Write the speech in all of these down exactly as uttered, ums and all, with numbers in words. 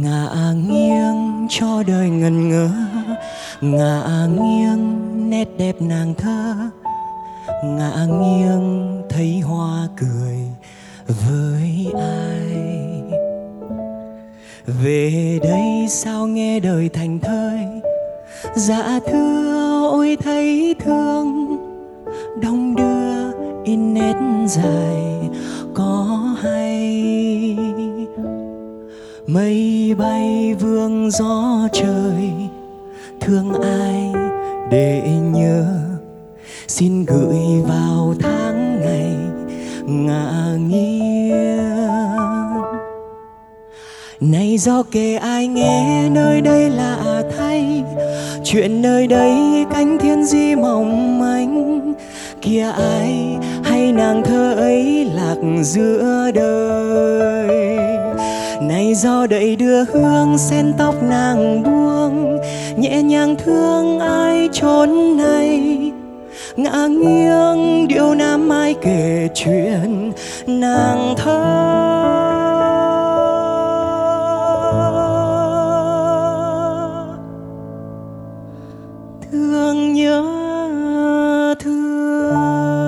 Ngả nghiêng cho đời ngần ngơ, ngả nghiêng nét đẹp nàng thơ, ngả nghiêng thấy hoa cười với ai. Về đây sao nghe đời thành thơi, dạ thưa ôi thấy thương, đong đưa in nét dài có hay. Mây bay vương gió trời, thương ai để nhớ, xin gửi vào tháng ngày ngả nghiêng. Này do kể ai nghe nơi đây lạ thay, chuyện nơi đây cánh thiên di mỏng manh, kia ai hay nàng thơ ấy lạc giữa đời. Này do đẩy đưa hương sen tóc nàng buông, nhẹ nhàng thương ai chốn này, ngả nghiêng điệu nam ai kể chuyện nàng thơ. Thương nhớ thương.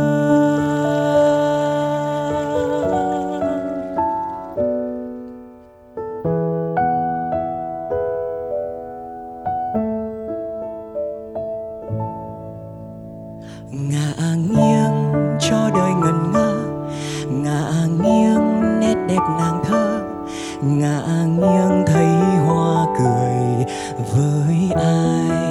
Ngả nghiêng cho đời ngần ngơ, ngả nghiêng nét đẹp nàng thơ, ngả nghiêng thấy hoa cười với ai.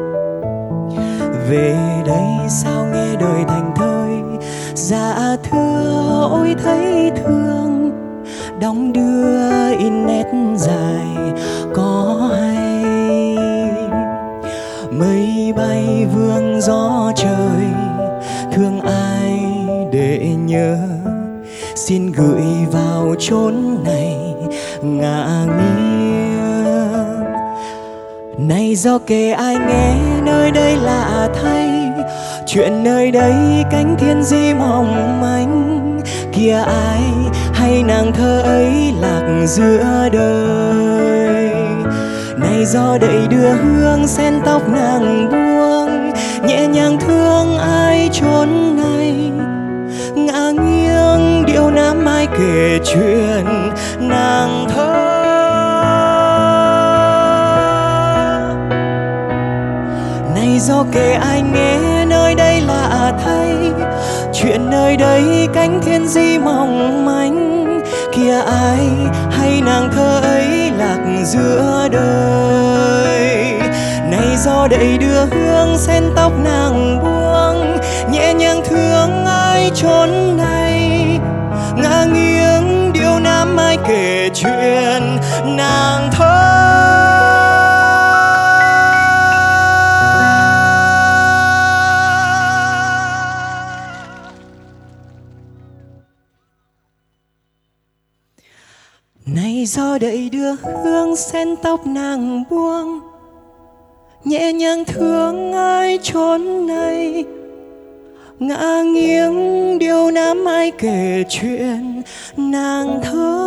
Về đây sao nghe đời thành thơi, dạ thưa ôi thấy thương, đong đưa in nét dài có hay. Mây bay vương gió trời, thương ai để nhớ, xin gửi vào chốn này ngả nghiêng. Này do kể ai nghe nơi đây lạ thay, chuyện nơi đây cánh thiên di mỏng manh, kia ai hay nàng thơ ấy lạc giữa đời. Này do đẩy đưa hương sen tóc nàng buông, nhẹ nhàng thương ai chốn này, ngả nghiêng điệu nam ai kể chuyện nàng thơ. Này do kể ai nghe nơi đây lạ thay, chuyện nơi đây cánh thiên di mỏng manh, kia ai hay nàng thơ ấy lạc giữa đời. Này do đẩy đưa hương sen tóc nàng buông, nhẹ nhàng thương ai chốn này, ngả nghiêng điệu nam ai kể chuyện nàng thơ. Này do đẩy đưa hương sen tóc nàng buông, nhẹ nhàng thương ai chốn này, ngả nghiêng điệu nam ai kể chuyện nàng thơ.